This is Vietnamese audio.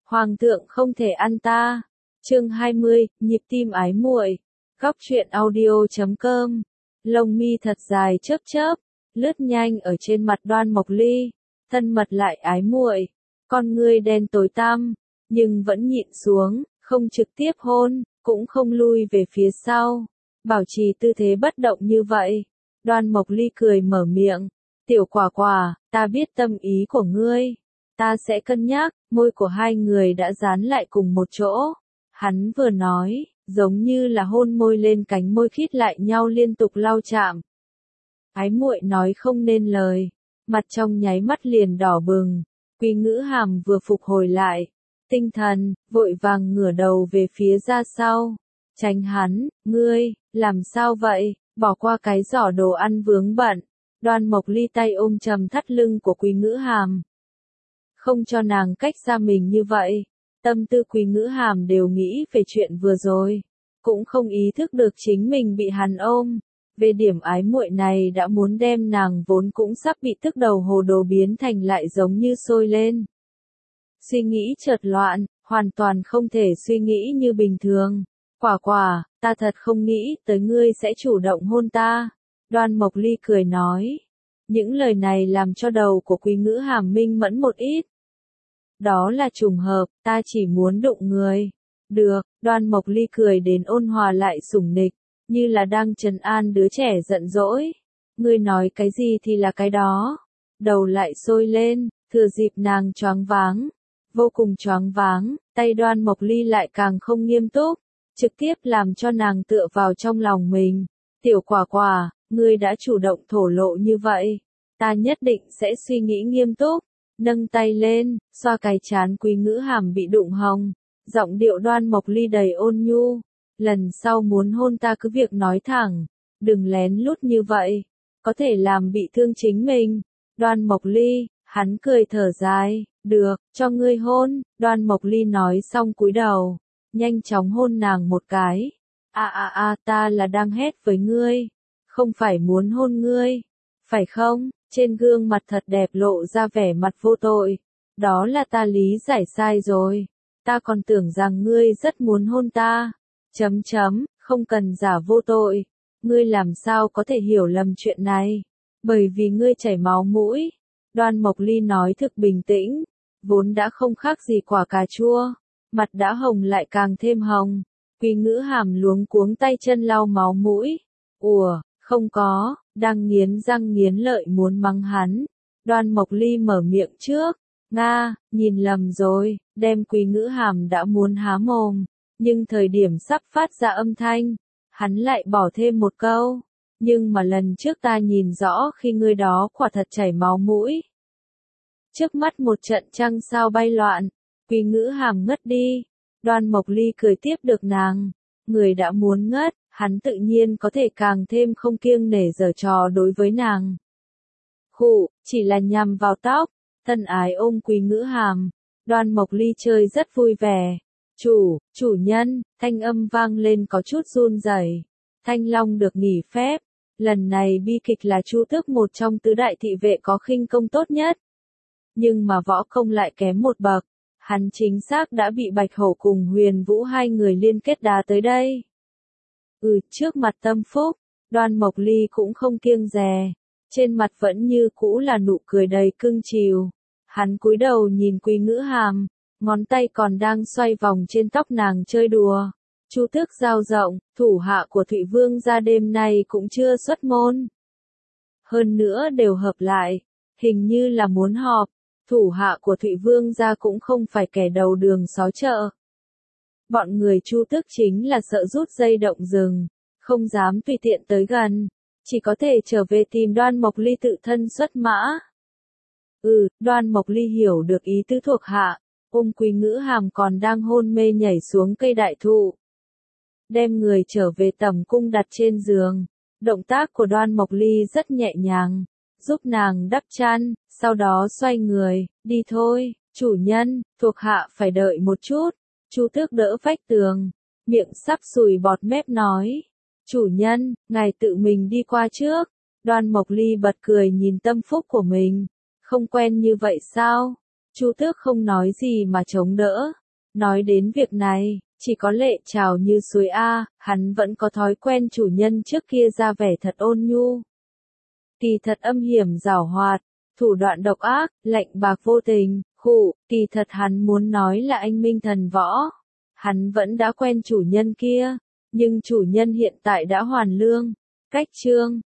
Hoàng thượng không thể ăn ta. Chương 20, nhịp tim ái muội. Góc truyện audio.com. Lông mi thật dài chớp chớp, lướt nhanh ở trên mặt Đoan Mộc Ly, thân mật lại ái muội. Con ngươi đen tối tăm, nhưng vẫn nhịn xuống, không trực tiếp hôn, cũng không lui về phía sau, bảo trì tư thế bất động như vậy. Đoan Mộc Ly cười mở miệng, "Tiểu Quả Quả, ta biết tâm ý của ngươi, ta sẽ cân nhắc." Môi của hai người đã dán lại cùng một chỗ. Hắn vừa nói, giống như là hôn môi lên cánh môi khít lại nhau liên tục lau chạm. Ái muội nói không nên lời, mặt trong nháy mắt liền đỏ bừng. Quý Ngữ Hàm vừa phục hồi lại tinh thần, vội vàng ngửa đầu về phía ra sau, tránh hắn. "Ngươi, làm sao vậy?" Bỏ qua cái giỏ đồ ăn vướng bận, Đoan Mộc Ly tay ôm chầm thắt lưng của Quý Ngữ Hàm, không cho nàng cách xa mình như vậy. Tâm tư Quý Ngữ Hàm đều nghĩ về chuyện vừa rồi, cũng không ý thức được chính mình bị hắn ôm. Về điểm ái muội này đã muốn đem nàng vốn cũng sắp bị tức đầu hồ đồ biến thành lại giống như sôi lên. Suy nghĩ chợt loạn, hoàn toàn không thể suy nghĩ như bình thường. "Quả Quả, ta thật không nghĩ tới ngươi sẽ chủ động hôn ta." Đoan Mộc Ly cười nói. Những lời này làm cho đầu của Quý Ngữ Hàm minh mẫn một ít. "Đó là trùng hợp, ta chỉ muốn đụng người." "Được." Đoan Mộc Ly cười đến ôn hòa lại sủng nịch, như là đang trấn an đứa trẻ giận dỗi. "Ngươi nói cái gì thì là cái đó." Đầu lại sôi lên, thừa dịp nàng choáng váng, vô cùng choáng váng, tay Đoan Mộc Ly lại càng không nghiêm túc, trực tiếp làm cho nàng tựa vào trong lòng mình. "Tiểu Quả Quả, ngươi đã chủ động thổ lộ như vậy, ta nhất định sẽ suy nghĩ nghiêm túc." Nâng tay lên, xoa cái trán Quý Ngữ Hàm bị đụng hồng, giọng điệu Đoan Mộc Ly đầy ôn nhu. "Lần sau muốn hôn ta cứ việc nói thẳng, đừng lén lút như vậy, có thể làm bị thương chính mình." "Đoan Mộc Ly." Hắn cười thở dài, "Được, cho ngươi hôn." Đoan Mộc Ly nói xong cúi đầu, nhanh chóng hôn nàng một cái. Ta là đang hét với ngươi, không phải muốn hôn ngươi, phải không?" Trên gương mặt thật đẹp lộ ra vẻ mặt vô tội. "Đó là ta lý giải sai rồi, ta còn tưởng rằng ngươi rất muốn hôn ta. Không cần giả vô tội, ngươi làm sao có thể hiểu lầm chuyện này, bởi vì ngươi chảy máu mũi." Đoan Mộc Ly nói thực bình tĩnh, vốn đã không khác gì quả cà chua, mặt đã hồng lại càng thêm hồng. Quý Ngữ Hàm luống cuống tay chân lau máu mũi. "Ủa, không có." Đang nghiến răng nghiến lợi muốn mắng hắn, Đoan Mộc Ly mở miệng trước. "Nga, nhìn lầm rồi." Đem Quý Ngữ Hàm đã muốn há mồm, nhưng thời điểm sắp phát ra âm thanh, hắn lại bỏ thêm một câu. "Nhưng mà lần trước ta nhìn rõ khi ngươi đó quả thật chảy máu mũi." Trước mắt một trận trăng sao bay loạn, Quý Ngữ Hàm ngất đi. Đoan Mộc Ly cười tiếp được nàng, người đã muốn ngất, hắn tự nhiên có thể càng thêm không kiêng nể giở trò đối với nàng. Khụ, chỉ là nhằm vào tóc, thân ái ôm Quý Ngữ Hàm, Đoan Mộc Ly chơi rất vui vẻ. Chủ nhân." Thanh âm vang lên có chút run rẩy. Thanh Long được nghỉ phép, lần này bi kịch là Chu Tước một trong tứ đại thị vệ có khinh công tốt nhất, nhưng mà võ công lại kém một bậc. Hắn chính xác đã bị Bạch Hổ cùng Huyền Vũ hai người liên kết đá tới đây. Trước mặt tâm phúc, Đoan Mộc Ly cũng không kiêng dè, trên mặt vẫn như cũ là nụ cười đầy cưng chiều. Hắn cúi đầu nhìn Quý Ngữ Hàm, ngón tay còn đang xoay vòng trên tóc nàng chơi đùa. "Chu Tước giao rộng, thủ hạ của Thụy Vương gia đêm nay cũng chưa xuất môn. Hơn nữa đều hợp lại, hình như là muốn họp. Thủ hạ của Thụy Vương gia cũng không phải kẻ đầu đường xó chợ. Bọn người Chu Tước chính là sợ rút dây động rừng, không dám tùy tiện tới gần, chỉ có thể trở về tìm Đoan Mộc Ly tự thân xuất mã." Đoan Mộc Ly hiểu được ý tứ thuộc hạ, ôm Quý Ngữ Hàm còn đang hôn mê nhảy xuống cây đại thụ, đem người trở về tầm cung đặt trên giường. Động tác của Đoan Mộc Ly rất nhẹ nhàng, giúp nàng đắp chăn, sau đó xoay người, "Đi thôi, chủ nhân, thuộc hạ phải đợi một chút." Chu Tước đỡ vách tường, miệng sắp sùi bọt mép nói. "Chủ nhân, ngài tự mình đi qua trước." Đoan Mộc Ly bật cười nhìn tâm phúc của mình. "Không quen như vậy sao?" Chu Tước không nói gì mà chống đỡ. Nói đến việc này, chỉ có Lệ Trào như suối a, hắn vẫn có thói quen chủ nhân trước kia ra vẻ thật ôn nhu. Kỳ thật âm hiểm giảo hoạt, thủ đoạn độc ác, lạnh bạc vô tình, kỳ thật hắn muốn nói là anh minh thần võ. Hắn vẫn đã quen chủ nhân kia, nhưng chủ nhân hiện tại đã hoàn lương. Cách chương